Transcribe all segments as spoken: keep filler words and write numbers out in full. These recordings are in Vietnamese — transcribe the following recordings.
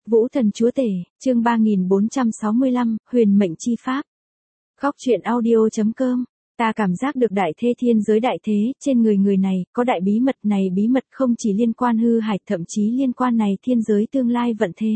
Vũ Thần Chúa Tể, chương ba nghìn bốn trăm sáu mươi lăm, Huyền Mệnh Chi Pháp. Góc truyện audio.com. Ta cảm giác được đại thế thiên giới đại thế, trên người người này, có đại bí mật này bí mật không chỉ liên quan hư hải, thậm chí liên quan này thiên giới tương lai vận thế.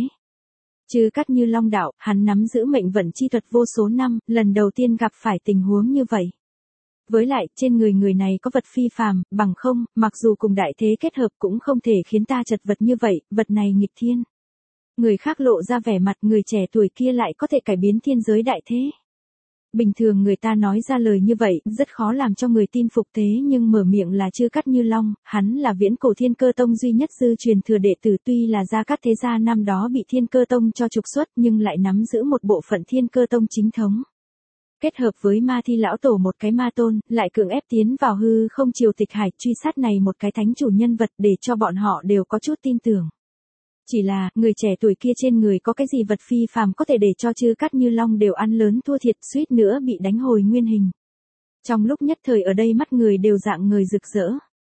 Chư Cát Như Long đạo, hắn nắm giữ mệnh vận chi thuật vô số năm, lần đầu tiên gặp phải tình huống như vậy. Với lại, trên người người này có vật phi phàm, bằng không, mặc dù cùng đại thế kết hợp cũng không thể khiến ta chật vật như vậy, vật này nghịch thiên. Người khác lộ ra vẻ mặt người trẻ tuổi kia lại có thể cải biến thiên giới đại thế. Bình thường người ta nói ra lời như vậy, rất khó làm cho người tin phục thế nhưng mở miệng là Chư Cát Như Long, hắn là viễn cổ Thiên Cơ Tông duy nhất dư truyền thừa đệ tử, tuy là Gia Cát thế gia năm đó bị Thiên Cơ Tông cho trục xuất nhưng lại nắm giữ một bộ phận Thiên Cơ Tông chính thống. Kết hợp với Ma Thi lão tổ một cái ma tôn, lại cưỡng ép tiến vào hư không triều tịch hải truy sát này một cái thánh chủ nhân vật để cho bọn họ đều có chút tin tưởng. Chỉ là, người trẻ tuổi kia trên người có cái gì vật phi phàm có thể để cho Chư Cát Như Long đều ăn lớn thua thiệt, suýt nữa bị đánh hồi nguyên hình. Trong lúc nhất thời ở đây mắt người đều dạng người rực rỡ.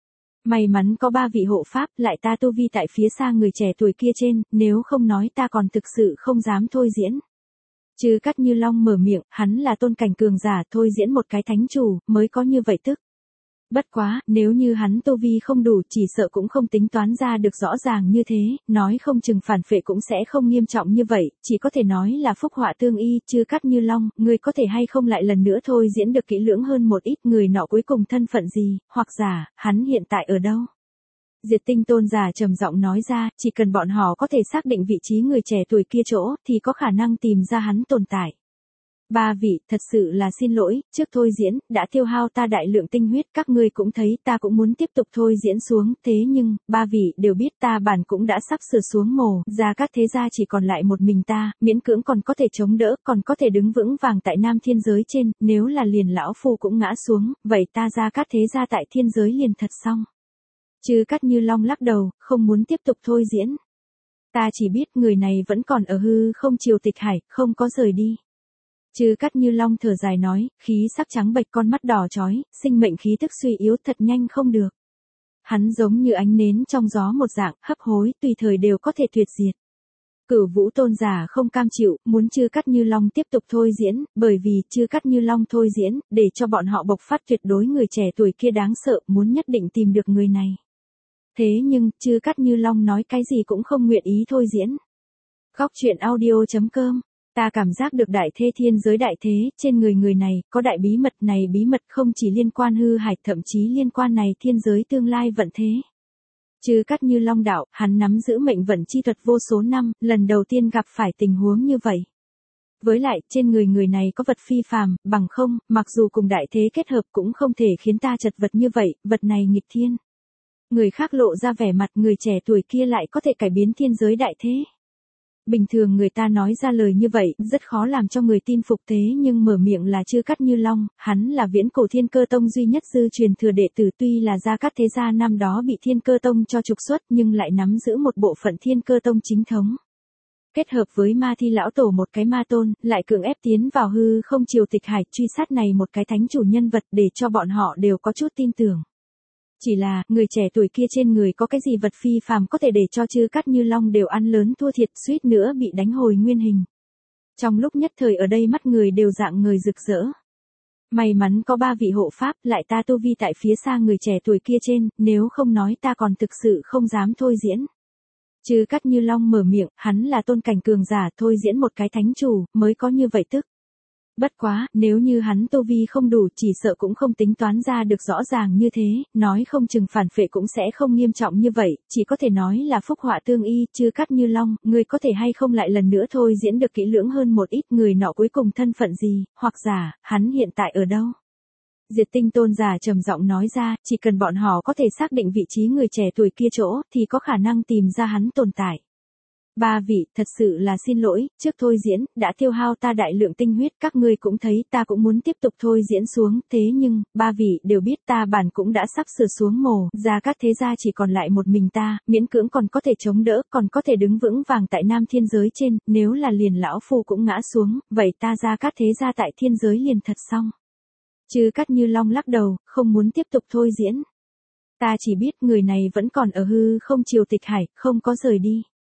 May mắn có ba vị hộ pháp, lại ta tu vi tại phía xa người trẻ tuổi kia trên, nếu không nói ta còn thực sự không dám thôi diễn. Chư Cát Như Long mở miệng, hắn là tôn cảnh cường giả, thôi diễn một cái thánh chủ, mới có như vậy tức. Bất quá, nếu như hắn tu vi không đủ chỉ sợ cũng không tính toán ra được rõ ràng như thế, nói không chừng phản phệ cũng sẽ không nghiêm trọng như vậy, chỉ có thể nói là phúc họa tương y. Chư Cát Như Long, người có thể hay không lại lần nữa thôi diễn được kỹ lưỡng hơn một ít, người nọ cuối cùng thân phận gì, hoặc giả, hắn hiện tại ở đâu? Diệt Tinh tôn giả trầm giọng nói ra, chỉ cần bọn họ có thể xác định vị trí người trẻ tuổi kia chỗ, thì có khả năng tìm ra hắn tồn tại. Ba vị, thật sự là xin lỗi, trước thôi diễn, đã tiêu hao ta đại lượng tinh huyết, các ngươi cũng thấy ta cũng muốn tiếp tục thôi diễn xuống, thế nhưng, ba vị đều biết ta bản cũng đã sắp sửa xuống mồ, Gia Cát thế gia chỉ còn lại một mình ta, miễn cưỡng còn có thể chống đỡ, còn có thể đứng vững vàng tại nam thiên giới trên, nếu là liền lão phu cũng ngã xuống, vậy ta Gia Cát thế gia tại thiên giới liền thật xong. Chư Cát Như Long lắc đầu, không muốn tiếp tục thôi diễn. Ta chỉ biết người này vẫn còn ở hư không triều tịch hải, không có rời đi. Chư Cát Như Long thở dài nói, khí sắc trắng bệch, con mắt đỏ chói, sinh mệnh khí tức suy yếu thật nhanh không được. Hắn giống như ánh nến trong gió một dạng, hấp hối, tùy thời đều có thể tuyệt diệt. Cửu Vũ tôn giả không cam chịu, muốn Chư Cát Như Long tiếp tục thôi diễn, bởi vì Chư Cát Như Long thôi diễn, để cho bọn họ bộc phát tuyệt đối người trẻ tuổi kia đáng sợ, muốn nhất định tìm được người này. Thế nhưng, Chư Cát Như Long nói cái gì cũng không nguyện ý thôi diễn. Góc truyện audio.com. Ta cảm giác được đại thế thiên giới đại thế, trên người người này, có đại bí mật này bí mật không chỉ liên quan hư hải, thậm chí liên quan này thiên giới tương lai vận thế. Chư Cát Như Long đạo, hắn nắm giữ mệnh vận chi thuật vô số năm, lần đầu tiên gặp phải tình huống như vậy. Với lại, trên người người này có vật phi phàm, bằng không, mặc dù cùng đại thế kết hợp cũng không thể khiến ta chật vật như vậy, vật này nghịch thiên. Người khác lộ ra vẻ mặt người trẻ tuổi kia lại có thể cải biến thiên giới đại thế. Bình thường người ta nói ra lời như vậy, rất khó làm cho người tin phục thế nhưng mở miệng là Chư Cát Như Long, hắn là viễn cổ Thiên Cơ Tông duy nhất dư truyền thừa đệ tử, tuy là Gia Cát thế gia năm đó bị Thiên Cơ Tông cho trục xuất nhưng lại nắm giữ một bộ phận Thiên Cơ Tông chính thống. Kết hợp với Ma Thi lão tổ một cái ma tôn, lại cưỡng ép tiến vào hư không triều tịch hải truy sát này một cái thánh chủ nhân vật để cho bọn họ đều có chút tin tưởng. Chỉ là, người trẻ tuổi kia trên người có cái gì vật phi phàm có thể để cho Chư Cát Như Long đều ăn lớn thua thiệt, suýt nữa bị đánh hồi nguyên hình. Trong lúc nhất thời ở đây mắt người đều dạng người rực rỡ. May mắn có ba vị hộ pháp, lại ta tu vi tại phía xa người trẻ tuổi kia trên, nếu không nói ta còn thực sự không dám thôi diễn. Chư Cát Như Long mở miệng, hắn là tôn cảnh cường giả, thôi diễn một cái thánh chủ, mới có như vậy tức. Bất quá, nếu như hắn tu vi không đủ chỉ sợ cũng không tính toán ra được rõ ràng như thế, nói không chừng phản phệ cũng sẽ không nghiêm trọng như vậy, chỉ có thể nói là phúc họa tương y. Chư Cát Như Long, người có thể hay không lại lần nữa thôi diễn được kỹ lưỡng hơn một ít, người nọ cuối cùng thân phận gì, hoặc giả, hắn hiện tại ở đâu? Diệt Tinh tôn giả trầm giọng nói ra, chỉ cần bọn họ có thể xác định vị trí người trẻ tuổi kia chỗ, thì có khả năng tìm ra hắn tồn tại. Ba vị, thật sự là xin lỗi, trước thôi diễn, đã tiêu hao ta đại lượng tinh huyết, các ngươi cũng thấy ta cũng muốn tiếp tục thôi diễn xuống, thế nhưng, ba vị đều biết ta bản cũng đã sắp sửa xuống mồ, Gia Cát thế gia chỉ còn lại một mình ta, miễn cưỡng còn có thể chống đỡ, còn có thể đứng vững vàng tại nam thiên giới trên, nếu là liền lão phu cũng ngã xuống, vậy ta Gia Cát thế gia tại thiên giới liền thật xong. Chư Cát Như Long lắc đầu, không muốn tiếp tục thôi diễn. Ta chỉ biết người này vẫn còn ở hư không triều tịch hải, không có rời đi.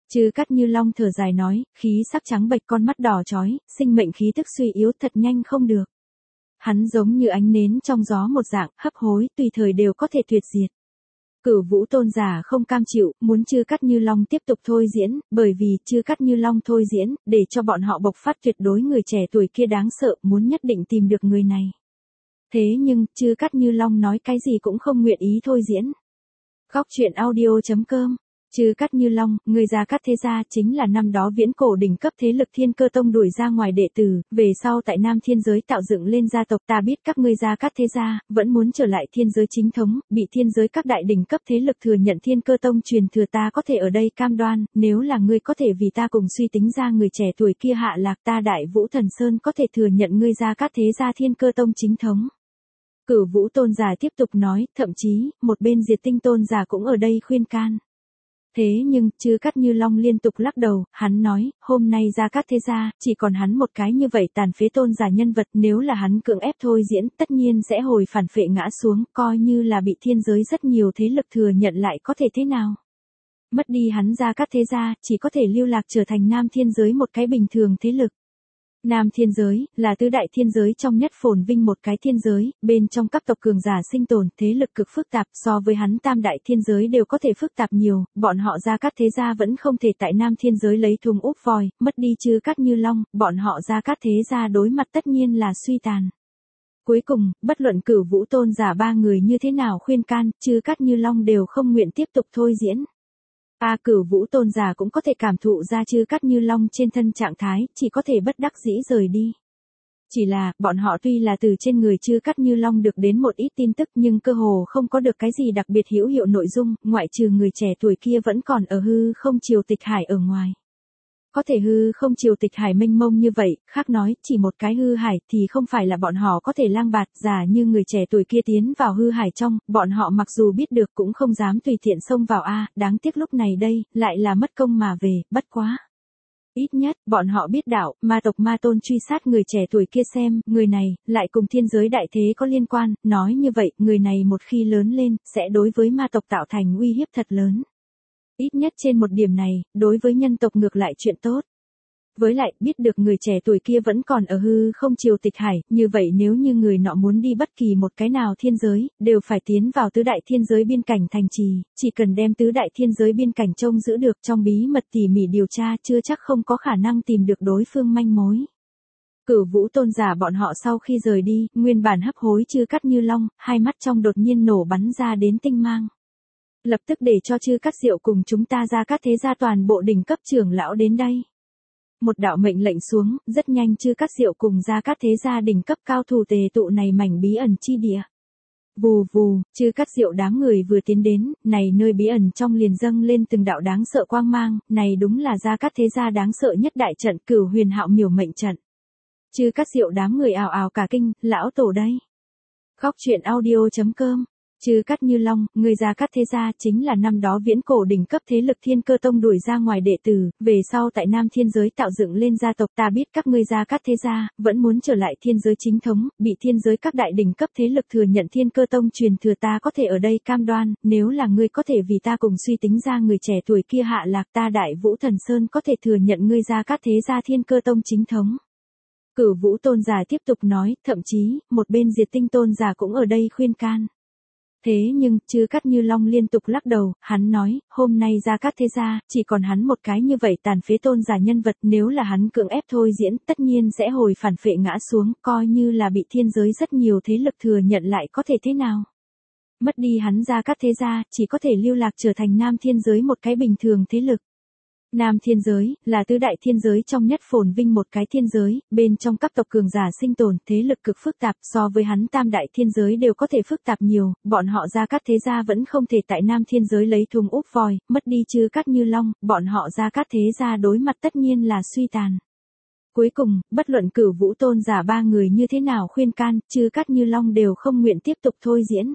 Chư Cát Như Long thở dài nói, khí sắc trắng bệch, con mắt đỏ chói, sinh mệnh khí tức suy yếu, thật nhanh không được. Hắn giống như ánh nến trong gió một dạng, hấp hối, tùy thời đều có thể tuyệt diệt. Cửu Vũ Tôn giả không cam chịu, muốn Chư Cát Như Long tiếp tục thôi diễn, bởi vì Chư Cát Như Long thôi diễn, để cho bọn họ bộc phát tuyệt đối người trẻ tuổi kia đáng sợ, muốn nhất định tìm được người này. Thế nhưng, Chư Cát Như Long nói cái gì cũng không nguyện ý thôi diễn. Góc truyện audio chấm com. Chư Cát Như Long, người Gia Cát Thế Gia chính là năm đó viễn cổ đỉnh cấp thế lực Thiên Cơ Tông đuổi ra ngoài đệ tử, về sau tại Nam Thiên giới tạo dựng lên gia tộc. Ta biết các ngươi Gia Cát Thế Gia vẫn muốn trở lại thiên giới chính thống, bị thiên giới các đại đỉnh cấp thế lực thừa nhận Thiên Cơ Tông truyền thừa. Ta có thể ở đây cam đoan, nếu là ngươi có thể vì ta cùng suy tính ra người trẻ tuổi kia hạ lạc, ta Đại Vũ Thần Sơn có thể thừa nhận ngươi Gia Cát Thế Gia Thiên Cơ Tông chính thống. Cửu Vũ Tôn giả tiếp tục nói, thậm chí, một bên Diệt Tinh Tôn giả cũng ở đây khuyên can. Thế nhưng, Chư Cát Như Long liên tục lắc đầu, hắn nói, hôm nay Gia Cát Thế Gia, chỉ còn hắn một cái như vậy tàn phế tôn giả nhân vật, nếu là hắn cưỡng ép thôi diễn, tất nhiên sẽ hồi phản phệ ngã xuống, coi như là bị thiên giới rất nhiều thế lực thừa nhận lại có thể thế nào. Mất đi hắn Gia Cát Thế Gia, chỉ có thể lưu lạc trở thành Nam Thiên giới một cái bình thường thế lực. Nam Thiên giới, là tứ đại thiên giới trong nhất phồn vinh một cái thiên giới, bên trong các tộc cường giả sinh tồn, thế lực cực phức tạp, so với hắn tam đại thiên giới đều có thể phức tạp nhiều, bọn họ Gia Cát Thế Gia vẫn không thể tại Nam Thiên giới lấy thùng úp vòi, mất đi Chư Cát Như Long, bọn họ Gia Cát Thế Gia đối mặt tất nhiên là suy tàn. Cuối cùng, bất luận Cửu Vũ Tôn giả ba người như thế nào khuyên can, Chư Cát Như Long đều không nguyện tiếp tục thôi diễn. A Cửu Vũ Tôn giả cũng có thể cảm thụ ra Chư Cát Như Long trên thân trạng thái, chỉ có thể bất đắc dĩ rời đi. Chỉ là, bọn họ tuy là từ trên người Chư Cát Như Long được đến một ít tin tức nhưng cơ hồ không có được cái gì đặc biệt hữu hiệu nội dung, ngoại trừ người trẻ tuổi kia vẫn còn ở hư không triều tịch hải ở ngoài. Có thể hư không triều tịch hải mênh mông như vậy, khác nói, chỉ một cái hư hải thì không phải là bọn họ có thể lang bạt, giả như người trẻ tuổi kia tiến vào hư hải trong, bọn họ mặc dù biết được cũng không dám tùy tiện xông vào a, đáng tiếc lúc này đây, lại là mất công mà về, bất quá. Ít nhất, bọn họ biết đạo, ma tộc ma tôn truy sát người trẻ tuổi kia xem, người này, lại cùng thiên giới đại thế có liên quan, nói như vậy, người này một khi lớn lên, sẽ đối với ma tộc tạo thành uy hiếp thật lớn. Ít nhất trên một điểm này, đối với nhân tộc ngược lại chuyện tốt. Với lại, biết được người trẻ tuổi kia vẫn còn ở hư không triều tịch hải, như vậy nếu như người nọ muốn đi bất kỳ một cái nào thiên giới, đều phải tiến vào tứ đại thiên giới biên cảnh thành trì, chỉ cần đem tứ đại thiên giới biên cảnh trông giữ được trong bí mật tỉ mỉ điều tra chưa chắc không có khả năng tìm được đối phương manh mối. Cửu Vũ Tôn giả bọn họ sau khi rời đi, nguyên bản hấp hối Chư Cát Như Long, hai mắt trong đột nhiên nổ bắn ra đến tinh mang. Lập tức để cho Chư Cát Diệu cùng chúng ta Gia Cát Thế Gia toàn bộ đỉnh cấp trưởng lão đến đây. Một đạo mệnh lệnh xuống, rất nhanh Chư Cát Diệu cùng Gia Cát Thế Gia đỉnh cấp cao thủ tề tụ này mảnh bí ẩn chi địa. Vù vù, Chư Cát Diệu đám người vừa tiến đến, này nơi bí ẩn trong liền dâng lên từng đạo đáng sợ quang mang, này đúng là Gia Cát Thế Gia đáng sợ nhất đại trận Cửu Huyền Hạo Miểu Mệnh trận. Chư Cát Diệu đám người ào ào cả kinh, lão tổ đây. Góc truyện audio chấm com. Chư Cát Như Long, người Gia Cát Thế Gia chính là năm đó viễn cổ đỉnh cấp thế lực Thiên Cơ Tông đuổi ra ngoài đệ tử, về sau tại Nam Thiên giới tạo dựng lên gia tộc. Ta biết các ngươi Gia Cát Thế Gia vẫn muốn trở lại thiên giới chính thống, bị thiên giới các đại đỉnh cấp thế lực thừa nhận Thiên Cơ Tông truyền thừa. Ta có thể ở đây cam đoan, nếu là ngươi có thể vì ta cùng suy tính ra người trẻ tuổi kia hạ lạc, ta Đại Vũ Thần Sơn có thể thừa nhận ngươi Gia Cát Thế Gia Thiên Cơ Tông chính thống. Cửu Vũ Tôn giả tiếp tục nói, thậm chí, một bên Diệt Tinh Tôn giả cũng ở đây khuyên can. Thế nhưng, Chư Cát Như Long liên tục lắc đầu, hắn nói, hôm nay Gia Cát Thế Gia, chỉ còn hắn một cái như vậy tàn phế tôn giả nhân vật, nếu là hắn cưỡng ép thôi diễn, tất nhiên sẽ hồi phản phệ ngã xuống, coi như là bị thiên giới rất nhiều thế lực thừa nhận lại có thể thế nào. Mất đi hắn Gia Cát Thế Gia, chỉ có thể lưu lạc trở thành Nam Thiên giới một cái bình thường thế lực. Nam Thiên giới, là tứ đại thiên giới trong nhất phồn vinh một cái thiên giới, bên trong các tộc cường giả sinh tồn, thế lực cực phức tạp, so với hắn tam đại thiên giới đều có thể phức tạp nhiều, bọn họ Gia Cát Thế Gia vẫn không thể tại Nam Thiên giới lấy thùng úp vòi, mất đi Chư Cát Như Long, bọn họ Gia Cát Thế Gia đối mặt tất nhiên là suy tàn. Cuối cùng, bất luận Cửu Vũ Tôn giả ba người như thế nào khuyên can, Chư Cát Như Long đều không nguyện tiếp tục thôi diễn.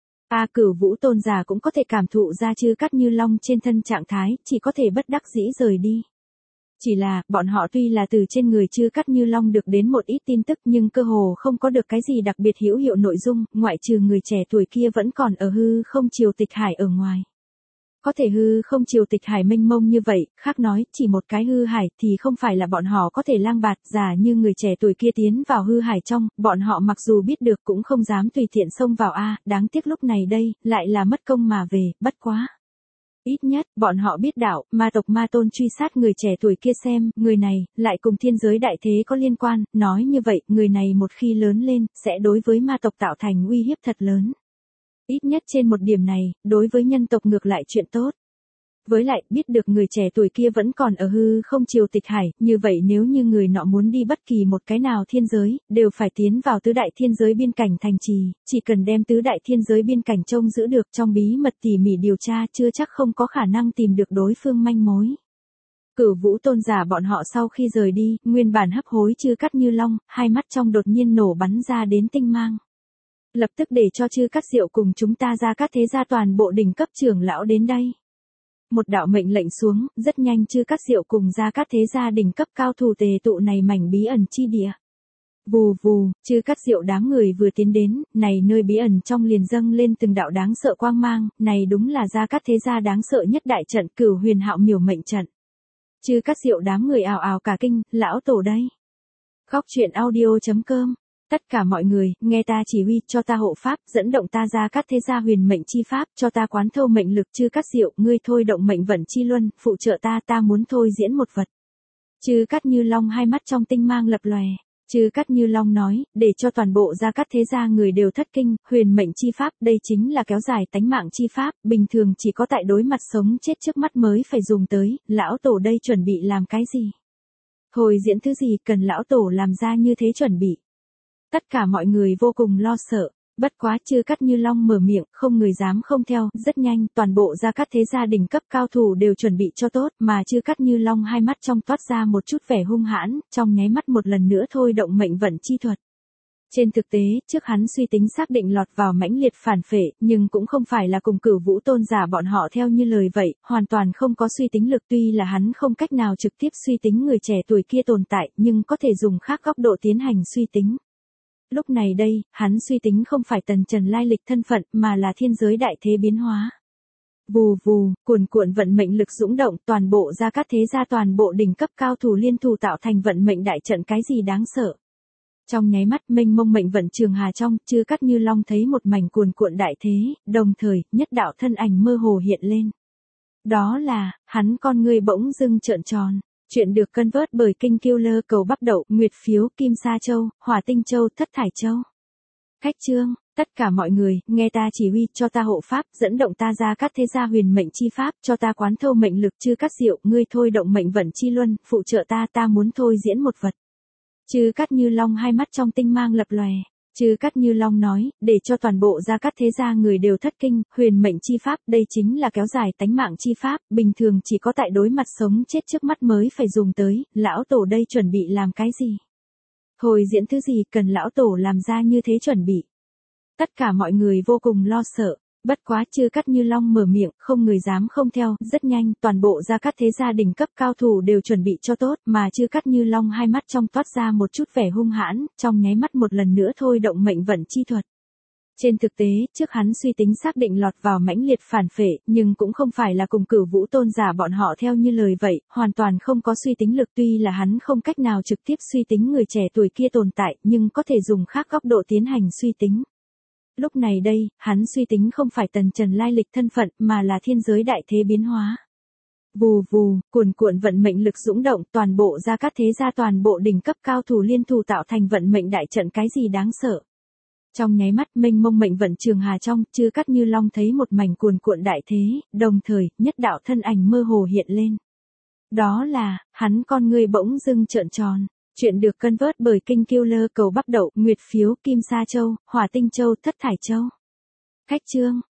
A Cửu Vũ Tôn giả cũng có thể cảm thụ ra Chư Cát Như Long trên thân trạng thái, chỉ có thể bất đắc dĩ rời đi. Chỉ là, bọn họ tuy là từ trên người Chư Cát Như Long được đến một ít tin tức nhưng cơ hồ không có được cái gì đặc biệt hữu hiệu nội dung, ngoại trừ người trẻ tuổi kia vẫn còn ở hư không triều tịch hải ở ngoài. có thể hư không triều tịch hải mênh mông như vậy, khác nói, chỉ một cái hư hải thì không phải là bọn họ có thể lang bạt, giả như người trẻ tuổi kia tiến vào hư hải trong, bọn họ mặc dù biết được cũng không dám tùy tiện xông vào a, đáng tiếc lúc này đây, lại là mất công mà về, bất quá. Ít nhất, bọn họ biết đạo, ma tộc ma tôn truy sát người trẻ tuổi kia xem, người này, lại cùng thiên giới đại thế có liên quan, nói như vậy, người này một khi lớn lên, sẽ đối với ma tộc tạo thành uy hiếp thật lớn. Ít nhất trên một điểm này, đối với nhân tộc ngược lại chuyện tốt. Với lại, biết được người trẻ tuổi kia vẫn còn ở hư không triều tịch hải, như vậy nếu như người nọ muốn đi bất kỳ một cái nào thiên giới, đều phải tiến vào tứ đại thiên giới biên cảnh thành trì, chỉ cần đem tứ đại thiên giới biên cảnh trông giữ được trong bí mật tỉ mỉ điều tra chưa chắc không có khả năng tìm được đối phương manh mối. Cửu Vũ tôn giả bọn họ sau khi rời đi, nguyên bản hấp hối Chư Cắt Như Long, hai mắt trong đột nhiên nổ bắn ra đến tinh mang. Lập tức để cho Chư Cắt Diệu cùng chúng ta ra các thế gia toàn bộ đỉnh cấp trưởng lão đến đây. Một đạo mệnh lệnh xuống, rất nhanh Chư Cắt Diệu cùng ra các thế gia đỉnh cấp cao thủ tề tụ này mảnh bí ẩn chi địa. Vù vù, Chư Cắt Diệu đám người vừa tiến đến, này nơi bí ẩn trong liền dâng lên từng đạo đáng sợ quang mang, này đúng là ra các thế gia đáng sợ nhất đại trận Cửu Huyền Hạo Miểu mệnh trận. Chư Cắt Diệu đám người ào ào cả kinh, lão tổ đây. Khóc chuyện audio chấm com. Tất cả mọi người, nghe ta chỉ huy, cho ta hộ pháp, dẫn động ta ra các thế gia huyền mệnh chi pháp, cho ta quán thâu mệnh lực. Chư Cắt Diệu, ngươi thôi động mệnh vận chi luân, phụ trợ ta, ta muốn thôi diễn một vật. Chư Cắt Như Long hai mắt trong tinh mang lập lòe. Chư Cắt Như Long nói, để cho toàn bộ ra các thế gia người đều thất kinh, huyền mệnh chi pháp, đây chính là kéo dài tánh mạng chi pháp, bình thường chỉ có tại đối mặt sống chết trước mắt mới phải dùng tới, lão tổ đây chuẩn bị làm cái gì? Hồi diễn thứ gì cần lão tổ làm ra như thế chuẩn bị? Tất cả mọi người vô cùng lo sợ, bất quá Chư Cắt Như Long mở miệng, không người dám không theo, rất nhanh, toàn bộ gia các thế gia đỉnh cấp cao thủ đều chuẩn bị cho tốt, mà Chư Cắt Như Long hai mắt trong toát ra một chút vẻ hung hãn, trong nháy mắt một lần nữa thôi động mệnh vận chi thuật. Trên thực tế, trước hắn suy tính xác định lọt vào mãnh liệt phản phệ, nhưng cũng không phải là cùng Cửu Vũ tôn giả bọn họ theo như lời vậy, hoàn toàn không có suy tính lực, tuy là hắn không cách nào trực tiếp suy tính người trẻ tuổi kia tồn tại, nhưng có thể dùng khác góc độ tiến hành suy tính. Lúc này đây, hắn suy tính không phải Tần Trần lai lịch thân phận, mà là thiên giới đại thế biến hóa. Vù vù, cuồn cuộn vận mệnh lực dũng động, toàn bộ gia các thế gia toàn bộ đỉnh cấp cao thủ liên thủ tạo thành vận mệnh đại trận, cái gì đáng sợ. Trong nháy mắt mênh mông mệnh vận trường hà trong, Chư Cắt Như Long thấy một mảnh cuồn cuộn đại thế, đồng thời, nhất đạo thân ảnh mơ hồ hiện lên. Đó là, hắn con người bỗng dưng trợn tròn. Chuyện được cân vớt bởi Kinh Killer cầu bắp đậu, Nguyệt Phiếu, Kim Sa Châu, Hỏa Tinh Châu, Thất Thải Châu. Khách chương, tất cả mọi người, nghe ta chỉ huy, cho ta hộ pháp, dẫn động ta ra các thế gia huyền mệnh chi pháp, cho ta quán thâu mệnh lực. Chư Cắt Diệu, ngươi thôi động mệnh vận chi luân, phụ trợ ta, ta muốn thôi diễn một vật. Chư Cắt Như Long hai mắt trong tinh mang lập lòe. Chư Cắt Như Long nói, để cho toàn bộ gia các thế gia người đều thất kinh, huyền mệnh chi pháp, đây chính là kéo dài tánh mạng chi pháp, bình thường chỉ có tại đối mặt sống chết trước mắt mới phải dùng tới, lão tổ đây chuẩn bị làm cái gì? Hồi diễn thứ gì cần lão tổ làm ra như thế chuẩn bị? Tất cả mọi người vô cùng lo sợ. Bất quá Chư Cắt Như Long mở miệng, không người dám không theo, rất nhanh, toàn bộ gia các thế gia đỉnh cấp cao thủ đều chuẩn bị cho tốt, mà Chư Cắt Như Long hai mắt trong toát ra một chút vẻ hung hãn, trong nháy mắt một lần nữa thôi động mệnh vận chi thuật. Trên thực tế, trước hắn suy tính xác định lọt vào mãnh liệt phản phệ, nhưng cũng không phải là cùng Cửu Vũ tôn giả bọn họ theo như lời vậy, hoàn toàn không có suy tính lực, tuy là hắn không cách nào trực tiếp suy tính người trẻ tuổi kia tồn tại, nhưng có thể dùng khác góc độ tiến hành suy tính. Lúc này đây, hắn suy tính không phải Tần Trần lai lịch thân phận, mà là thiên giới đại thế biến hóa. Vù vù, cuồn cuộn vận mệnh lực dũng động, toàn bộ gia các thế gia toàn bộ đỉnh cấp cao thủ liên thủ tạo thành vận mệnh đại trận, cái gì đáng sợ. Trong nháy mắt mênh mông mệnh vận trường hà trong, Chư Cắt Như Long thấy một mảnh cuồn cuộn đại thế, đồng thời, nhất đạo thân ảnh mơ hồ hiện lên. Đó là, hắn con người bỗng dưng trợn tròn. Chuyện được cân vớt bởi Kinh Killer cầu bắp đậu, Nguyệt Phiếu, Kim Sa Châu, Hỏa Tinh Châu, Thất Thải Châu. Khách chương,